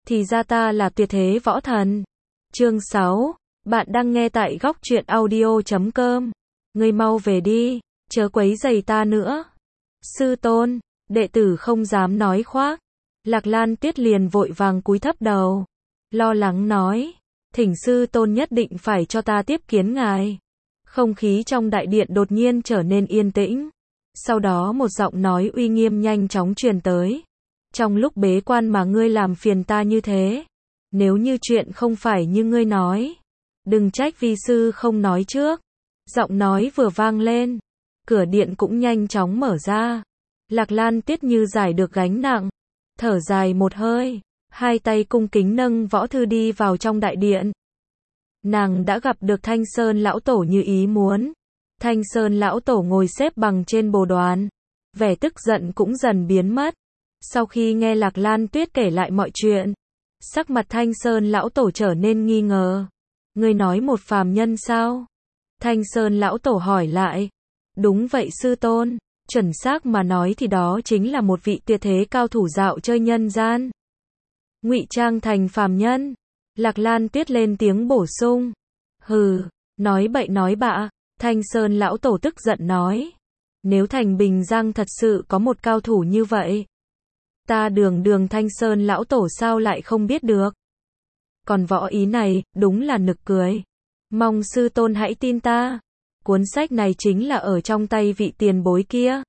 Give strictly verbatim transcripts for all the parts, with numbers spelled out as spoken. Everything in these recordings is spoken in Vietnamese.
thì ra ta là tuyệt thế võ thần. Chương sáu. Bạn đang nghe tại góc truyện audio chấm com. Ngươi mau về đi, chớ quấy rầy ta nữa. Sư tôn, đệ tử không dám nói khoác. Lạc Lan Tuyết liền vội vàng cúi thấp đầu, lo lắng nói, thỉnh sư tôn nhất định phải cho ta tiếp kiến ngài. Không khí trong đại điện đột nhiên trở nên yên tĩnh. Sau đó một giọng nói uy nghiêm nhanh chóng truyền tới. Trong lúc bế quan mà ngươi làm phiền ta như thế. Nếu như chuyện không phải như ngươi nói, đừng trách vi sư không nói trước. Giọng nói vừa vang lên, cửa điện cũng nhanh chóng mở ra. Lạc Lan Tuyết như giải được gánh nặng, thở dài một hơi, hai tay cung kính nâng võ thư đi vào trong đại điện. Nàng đã gặp được Thanh Sơn lão tổ như ý muốn. Thanh Sơn lão tổ ngồi xếp bằng trên bồ đoàn, vẻ tức giận cũng dần biến mất. Sau khi nghe Lạc Lan Tuyết kể lại mọi chuyện, sắc mặt Thanh Sơn lão tổ trở nên nghi ngờ. Ngươi nói một phàm nhân sao? Thanh Sơn lão tổ hỏi lại. Đúng vậy sư tôn, chuẩn xác mà nói thì đó chính là một vị tuyệt thế cao thủ dạo chơi nhân gian. Ngụy trang thành phàm nhân. Lạc Lan Tuyết lên tiếng bổ sung. Hừ, nói bậy nói bạ. Thanh Sơn lão tổ tức giận nói. Nếu thành Bình Giang thật sự có một cao thủ như vậy, ta đường đường Thanh Sơn lão tổ sao lại không biết được. Còn võ ý này, đúng là nực cười. Mong sư tôn hãy tin ta. Cuốn sách này chính là ở trong tay vị tiền bối kia.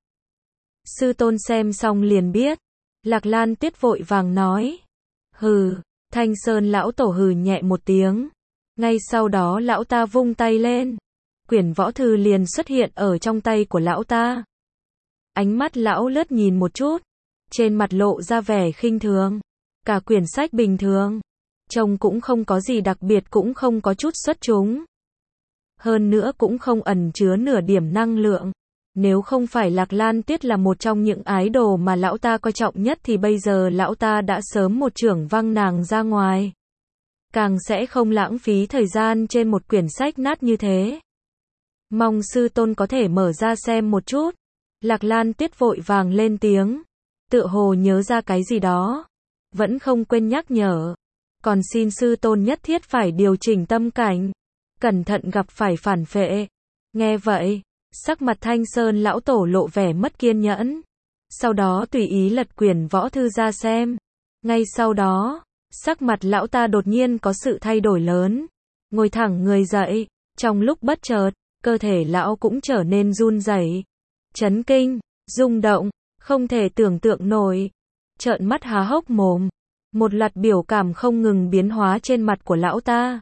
Sư tôn xem xong liền biết. Lạc Lan Tuyết vội vàng nói. Hừ, Thanh Sơn lão tổ hừ nhẹ một tiếng. Ngay sau đó lão ta vung tay lên. Quyển võ thư liền xuất hiện ở trong tay của lão ta. Ánh mắt lão lướt nhìn một chút, trên mặt lộ ra vẻ khinh thường. Cả quyển sách bình thường, trông cũng không có gì đặc biệt, cũng không có chút xuất chúng. Hơn nữa cũng không ẩn chứa nửa điểm năng lượng. Nếu không phải Lạc Lan Tuyết là một trong những ái đồ mà lão ta coi trọng nhất thì bây giờ lão ta đã sớm một chưởng văng nàng ra ngoài. Càng sẽ không lãng phí thời gian trên một quyển sách nát như thế. Mong sư tôn có thể mở ra xem một chút. Lạc Lan Tuyết vội vàng lên tiếng, tựa hồ nhớ ra cái gì đó, vẫn không quên nhắc nhở. Còn xin sư tôn nhất thiết phải điều chỉnh tâm cảnh, cẩn thận gặp phải phản phệ. Nghe vậy, sắc mặt Thanh Sơn lão tổ lộ vẻ mất kiên nhẫn. Sau đó tùy ý lật quyển võ thư ra xem. Ngay sau đó, sắc mặt lão ta đột nhiên có sự thay đổi lớn. Ngồi thẳng người dậy, trong lúc bất chợt, cơ thể lão cũng trở nên run rẩy, chấn kinh, rung động, không thể tưởng tượng nổi. Trợn mắt há hốc mồm, một loạt biểu cảm không ngừng biến hóa trên mặt của lão ta.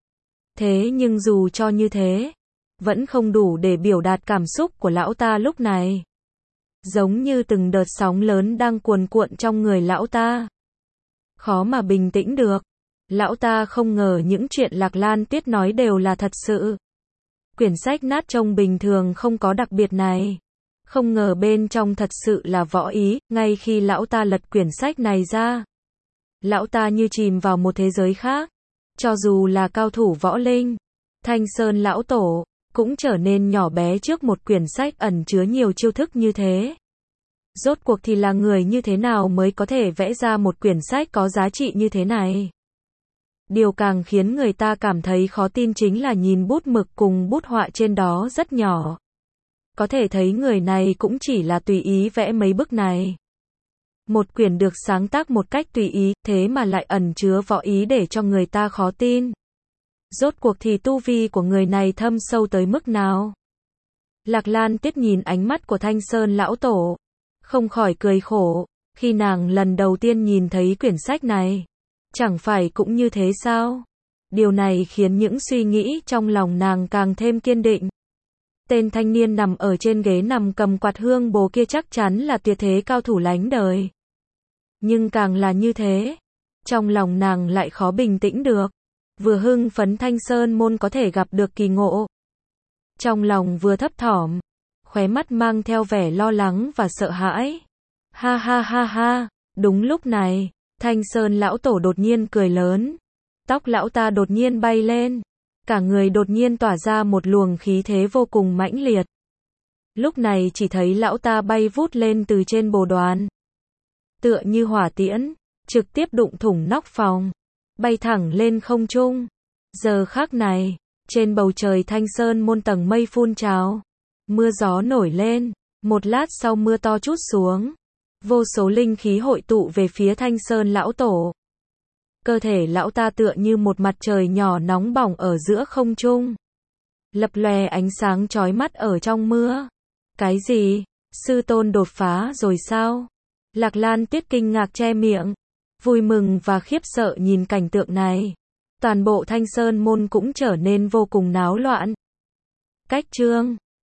Thế nhưng dù cho như thế, vẫn không đủ để biểu đạt cảm xúc của lão ta lúc này. Giống như từng đợt sóng lớn đang cuồn cuộn trong người lão ta. Khó mà bình tĩnh được. Lão ta không ngờ những chuyện Lạc Lan Tuyết nói đều là thật sự. Quyển sách nát trông bình thường không có đặc biệt này. Không ngờ bên trong thật sự là võ ý. Ngay khi lão ta lật quyển sách này ra, lão ta như chìm vào một thế giới khác. Cho dù là cao thủ võ linh, Thanh Sơn lão tổ cũng trở nên nhỏ bé trước một quyển sách ẩn chứa nhiều chiêu thức như thế. Rốt cuộc thì là người như thế nào mới có thể vẽ ra một quyển sách có giá trị như thế này? Điều càng khiến người ta cảm thấy khó tin chính là nhìn bút mực cùng bút họa trên đó rất nhỏ. Có thể thấy người này cũng chỉ là tùy ý vẽ mấy bức này. Một quyển được sáng tác một cách tùy ý, thế mà lại ẩn chứa võ ý để cho người ta khó tin. Rốt cuộc thì tu vi của người này thâm sâu tới mức nào? Lạc Lan Tuyết nhìn ánh mắt của Thanh Sơn lão tổ, không khỏi cười khổ. Khi nàng lần đầu tiên nhìn thấy quyển sách này, chẳng phải cũng như thế sao? Điều này khiến những suy nghĩ trong lòng nàng càng thêm kiên định. Tên thanh niên nằm ở trên ghế nằm cầm quạt hương bồ kia chắc chắn là tuyệt thế cao thủ lánh đời. Nhưng càng là như thế, trong lòng nàng lại khó bình tĩnh được. Vừa hưng phấn Thanh Sơn môn có thể gặp được kỳ ngộ, trong lòng vừa thấp thỏm, khóe mắt mang theo vẻ lo lắng và sợ hãi. Ha ha ha ha, đúng lúc này, Thanh Sơn lão tổ đột nhiên cười lớn. Tóc lão ta đột nhiên bay lên, cả người đột nhiên tỏa ra một luồng khí thế vô cùng mãnh liệt. Lúc này chỉ thấy lão ta bay vút lên từ trên bồ đoàn, tựa như hỏa tiễn, trực tiếp đụng thủng nóc phòng, bay thẳng lên không trung. Giờ khắc này, trên bầu trời Thanh Sơn môn tầng mây phun trào, mưa gió nổi lên, một lát sau mưa to trút xuống, vô số linh khí hội tụ về phía Thanh Sơn lão tổ. Cơ thể lão ta tựa như một mặt trời nhỏ nóng bỏng ở giữa không trung, lập lòe ánh sáng chói mắt ở trong mưa. Cái gì? Sư tôn đột phá rồi sao? Lạc Lan Tuyết kinh ngạc che miệng, vui mừng và khiếp sợ nhìn cảnh tượng này. Toàn bộ Thanh Sơn môn cũng trở nên vô cùng náo loạn. Cách chương